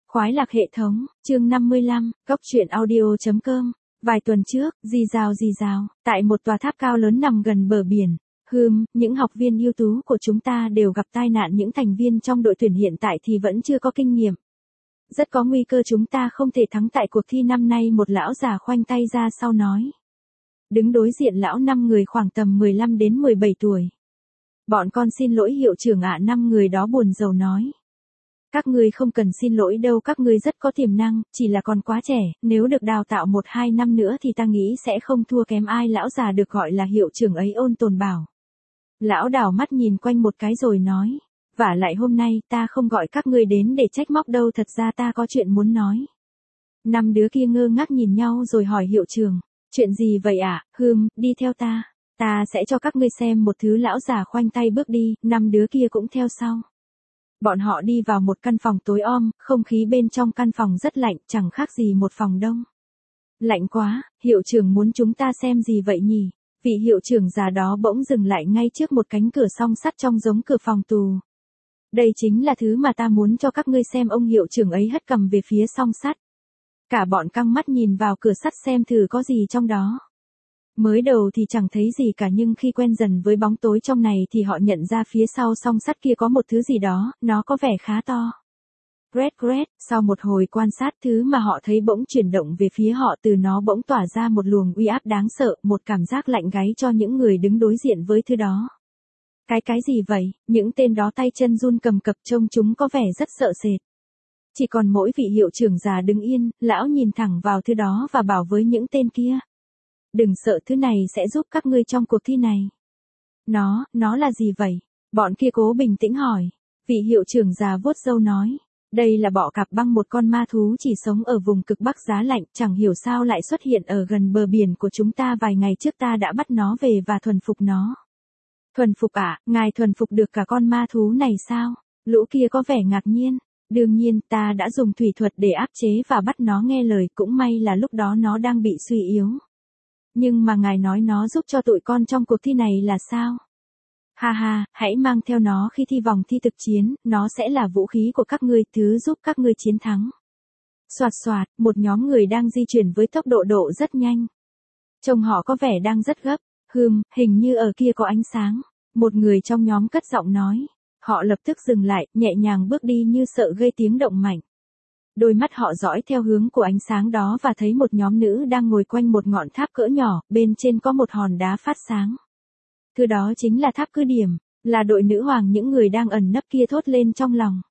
Khoái lạc hệ thống, chương 55, Cốc truyện audio.com. Vài tuần trước, rì rào, tại một tòa tháp cao lớn nằm gần bờ biển. Những học viên ưu tú của chúng ta đều gặp tai nạn, những thành viên trong đội tuyển hiện tại thì vẫn chưa có kinh nghiệm. Rất có nguy cơ chúng ta không thể thắng tại cuộc thi năm nay, một lão già khoanh tay ra sau nói. Đứng đối diện lão 5 người khoảng tầm 15 đến 17 tuổi. Bọn con xin lỗi hiệu trưởng ạ, 5 người đó buồn rầu nói. Các ngươi không cần xin lỗi đâu, các ngươi rất có tiềm năng, chỉ là còn quá trẻ, nếu được đào tạo 1-2 năm nữa thì ta nghĩ sẽ không thua kém ai. Lão già được gọi là hiệu trưởng ấy ôn tồn bảo. Lão đảo mắt nhìn quanh một cái rồi nói, vả lại hôm nay ta không gọi các ngươi đến để trách móc đâu, thật ra ta có chuyện muốn nói. 5 đứa kia ngơ ngác nhìn nhau rồi hỏi hiệu trưởng, chuyện gì vậy ạ? Đi theo ta sẽ cho các ngươi xem một thứ. Lão già khoanh tay bước đi, 5 đứa kia cũng theo sau. Bọn họ đi vào một căn phòng tối om, không khí bên trong căn phòng rất lạnh, chẳng khác gì một phòng đông. Lạnh quá, hiệu trưởng muốn chúng ta xem gì vậy nhỉ? Vị hiệu trưởng già đó bỗng dừng lại ngay trước một cánh cửa song sắt trông giống cửa phòng tù. Đây chính là thứ mà ta muốn cho các ngươi xem. Ông hiệu trưởng ấy hất cầm về phía song sắt. Cả bọn căng mắt nhìn vào cửa sắt xem thử có gì trong đó. Mới đầu thì chẳng thấy gì cả, nhưng khi quen dần với bóng tối trong này thì họ nhận ra phía sau song sắt kia có một thứ gì đó, nó có vẻ khá to. Gret, sau một hồi quan sát, thứ mà họ thấy bỗng chuyển động về phía họ, từ nó bỗng tỏa ra một luồng uy áp đáng sợ, một cảm giác lạnh gáy cho những người đứng đối diện với thứ đó. Cái gì vậy? Những tên đó tay chân run cầm cập, trông chúng có vẻ rất sợ sệt. Chỉ còn mỗi vị hiệu trưởng già đứng yên, lão nhìn thẳng vào thứ đó và bảo với những tên kia. Đừng sợ, thứ này sẽ giúp các ngươi trong cuộc thi này. Nó là gì vậy? Bọn kia cố bình tĩnh hỏi. Vị hiệu trưởng già vuốt râu nói. Đây là bọ cạp băng, một con ma thú chỉ sống ở vùng cực Bắc giá lạnh, chẳng hiểu sao lại xuất hiện ở gần bờ biển của chúng ta. Vài ngày trước ta đã bắt nó về và thuần phục nó. Thuần phục ạ? Ngài thuần phục được cả con ma thú này sao? Lũ kia có vẻ ngạc nhiên. Đương nhiên, ta đã dùng thủy thuật để áp chế và bắt nó nghe lời, cũng may là lúc đó nó đang bị suy yếu. Nhưng mà ngài nói nó giúp cho tụi con trong cuộc thi này là sao? Ha, hãy mang theo nó khi thi vòng thi thực chiến, nó sẽ là vũ khí của các ngươi, thứ giúp các ngươi chiến thắng. Soạt, một nhóm người đang di chuyển với tốc độ rất nhanh. Trông họ có vẻ đang rất gấp. Hình như ở kia có ánh sáng. Một người trong nhóm cất giọng nói. Họ lập tức dừng lại, nhẹ nhàng bước đi như sợ gây tiếng động mạnh. Đôi mắt họ dõi theo hướng của ánh sáng đó và thấy một nhóm nữ đang ngồi quanh một ngọn tháp cỡ nhỏ, bên trên có một hòn đá phát sáng. Thứ đó chính là tháp cứ điểm, là đội nữ hoàng. Những người đang ẩn nấp kia thốt lên trong lòng.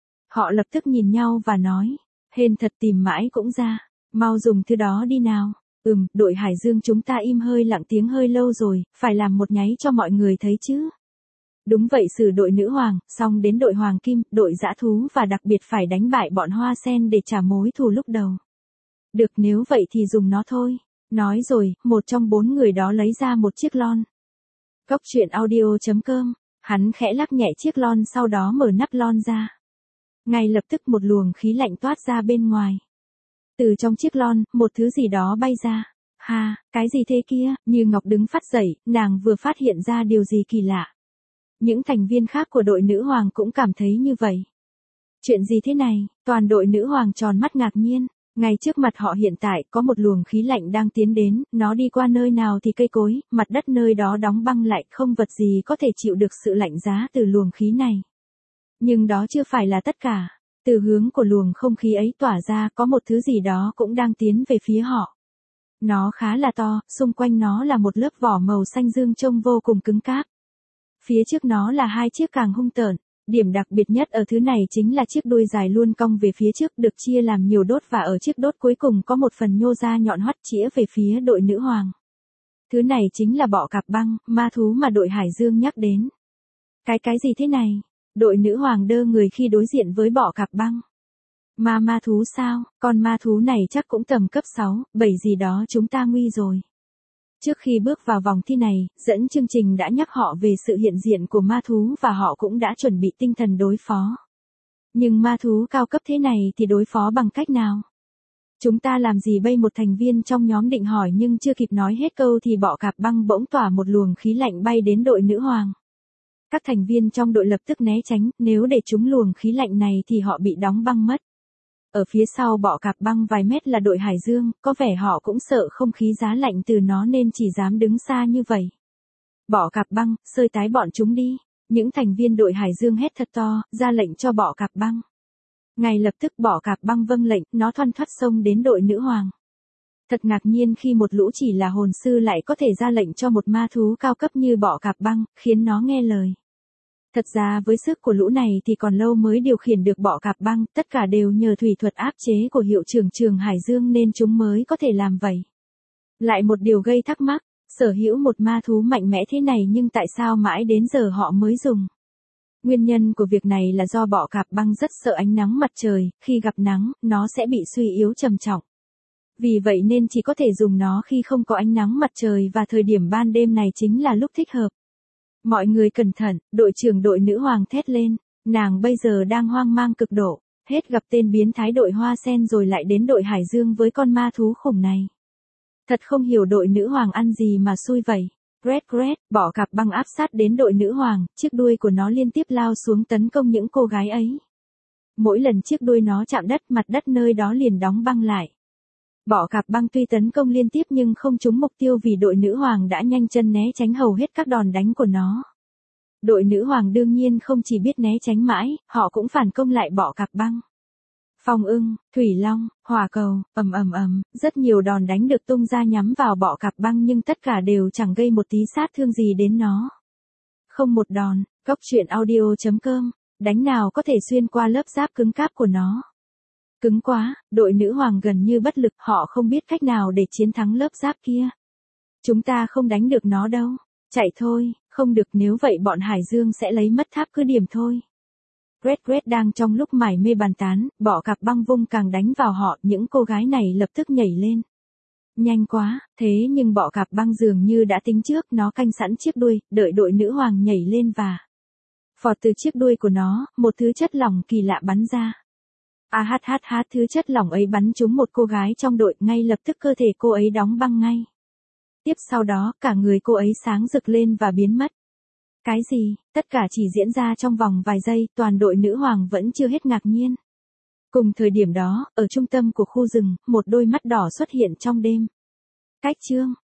Họ lập tức nhìn nhau và nói, hên thật, tìm mãi cũng ra, mau dùng thứ đó đi nào. Đội Hải Dương chúng ta im hơi lặng tiếng hơi lâu rồi, phải làm một nháy cho mọi người thấy chứ. Đúng vậy, xử đội nữ hoàng, xong đến đội hoàng kim, đội dã thú, và đặc biệt phải đánh bại bọn hoa sen để trả mối thù lúc đầu. Được, nếu vậy thì dùng nó thôi. Nói rồi, một trong 4 người đó lấy ra một chiếc lon. Cốc truyện audio.com. Hắn khẽ lắc nhẹ chiếc lon, sau đó mở nắp lon ra. Ngay lập tức một luồng khí lạnh toát ra bên ngoài. Từ trong chiếc lon, một thứ gì đó bay ra. Cái gì thế kia? Như Ngọc đứng phát dậy, nàng vừa phát hiện ra điều gì kỳ lạ. Những thành viên khác của đội nữ hoàng cũng cảm thấy như vậy. Chuyện gì thế này? Toàn đội nữ hoàng tròn mắt ngạc nhiên. Ngay trước mặt họ hiện tại có một luồng khí lạnh đang tiến đến, nó đi qua nơi nào thì cây cối, mặt đất nơi đó đóng băng lại, không vật gì có thể chịu được sự lạnh giá từ luồng khí này. Nhưng đó chưa phải là tất cả. Từ hướng của luồng không khí ấy tỏa ra, có một thứ gì đó cũng đang tiến về phía họ. Nó khá là to, xung quanh nó là một lớp vỏ màu xanh dương trông vô cùng cứng cáp. Phía trước nó là 2 chiếc càng hung tợn. Điểm đặc biệt nhất ở thứ này chính là chiếc đuôi dài luôn cong về phía trước, được chia làm nhiều đốt, và ở chiếc đốt cuối cùng có một phần nhô ra nhọn hoắt chĩa về phía đội nữ hoàng. Thứ này chính là bọ cạp băng, ma thú mà đội Hải Dương nhắc đến. Cái gì thế này? Đội nữ hoàng đơ người khi đối diện với bọ cạp băng. Ma thú sao? Con ma thú này chắc cũng tầm cấp 6, 7 gì đó, chúng ta nguy rồi. Trước khi bước vào vòng thi này, dẫn chương trình đã nhắc họ về sự hiện diện của ma thú và họ cũng đã chuẩn bị tinh thần đối phó. Nhưng ma thú cao cấp thế này thì đối phó bằng cách nào? Chúng ta làm gì bây? Một thành viên trong nhóm định hỏi, nhưng chưa kịp nói hết câu thì bọ cạp băng bỗng tỏa một luồng khí lạnh bay đến đội nữ hoàng. Các thành viên trong đội lập tức né tránh, nếu để trúng luồng khí lạnh này thì họ bị đóng băng mất. Ở phía sau bọ cạp băng vài mét là đội Hải Dương, có vẻ họ cũng sợ không khí giá lạnh từ nó nên chỉ dám đứng xa như vậy. Bọ cạp băng, xơi tái bọn chúng đi. Những thành viên đội Hải Dương hét thật to, ra lệnh cho bọ cạp băng. Ngay lập tức bọ cạp băng vâng lệnh, nó thoăn thoắt xông đến đội nữ hoàng. Thật ngạc nhiên khi một lũ chỉ là hồn sư lại có thể ra lệnh cho một ma thú cao cấp như bọ cạp băng, khiến nó nghe lời. Thật ra với sức của lũ này thì còn lâu mới điều khiển được bọ cạp băng, tất cả đều nhờ thủy thuật áp chế của hiệu trưởng trường Hải Dương nên chúng mới có thể làm vậy. Lại một điều gây thắc mắc, sở hữu một ma thú mạnh mẽ thế này nhưng tại sao mãi đến giờ họ mới dùng? Nguyên nhân của việc này là do bọ cạp băng rất sợ ánh nắng mặt trời, khi gặp nắng, nó sẽ bị suy yếu trầm trọng. Vì vậy nên chỉ có thể dùng nó khi không có ánh nắng mặt trời và thời điểm ban đêm này chính là lúc thích hợp. Mọi người cẩn thận, đội trưởng đội nữ hoàng thét lên, nàng bây giờ đang hoang mang cực độ, hết gặp tên biến thái đội Hoa Sen rồi lại đến đội Hải Dương với con ma thú khủng này. Thật không hiểu đội nữ hoàng ăn gì mà xui vậy. Gret, bọ cạp băng áp sát đến đội nữ hoàng, chiếc đuôi của nó liên tiếp lao xuống tấn công những cô gái ấy. Mỗi lần chiếc đuôi nó chạm đất, mặt đất nơi đó liền đóng băng lại. Bọ cạp băng tuy tấn công liên tiếp nhưng không trúng mục tiêu vì đội nữ hoàng đã nhanh chân né tránh hầu hết các đòn đánh của nó. Đội nữ hoàng đương nhiên không chỉ biết né tránh mãi, họ cũng phản công lại bọ cạp băng. Phong ưng, thủy long, hỏa cầu, rất nhiều đòn đánh được tung ra nhắm vào bọ cạp băng nhưng tất cả đều chẳng gây một tí sát thương gì đến nó. Không một đòn, Goctruyện.audio.com, đánh nào có thể xuyên qua lớp giáp cứng cáp của nó. Cứng quá, đội nữ hoàng gần như bất lực, họ không biết cách nào để chiến thắng lớp giáp kia. Chúng ta không đánh được nó đâu. Chạy thôi, không được, nếu vậy bọn Hải Dương sẽ lấy mất tháp cứ điểm thôi. Gret đang trong lúc mải mê bàn tán, bọ cạp băng vung càng đánh vào họ, những cô gái này lập tức nhảy lên. Nhanh quá, thế nhưng bọ cạp băng dường như đã tính trước, nó canh sẵn chiếc đuôi, đợi đội nữ hoàng nhảy lên và phọt từ chiếc đuôi của nó, một thứ chất lỏng kỳ lạ bắn ra. Thứ chất lỏng ấy bắn trúng một cô gái trong đội, ngay lập tức cơ thể cô ấy đóng băng ngay. Tiếp sau đó, cả người cô ấy sáng rực lên và biến mất. Cái gì? Tất cả chỉ diễn ra trong vòng vài giây, toàn đội nữ hoàng vẫn chưa hết ngạc nhiên. Cùng thời điểm đó, ở trung tâm của khu rừng, một đôi mắt đỏ xuất hiện trong đêm. Cách chương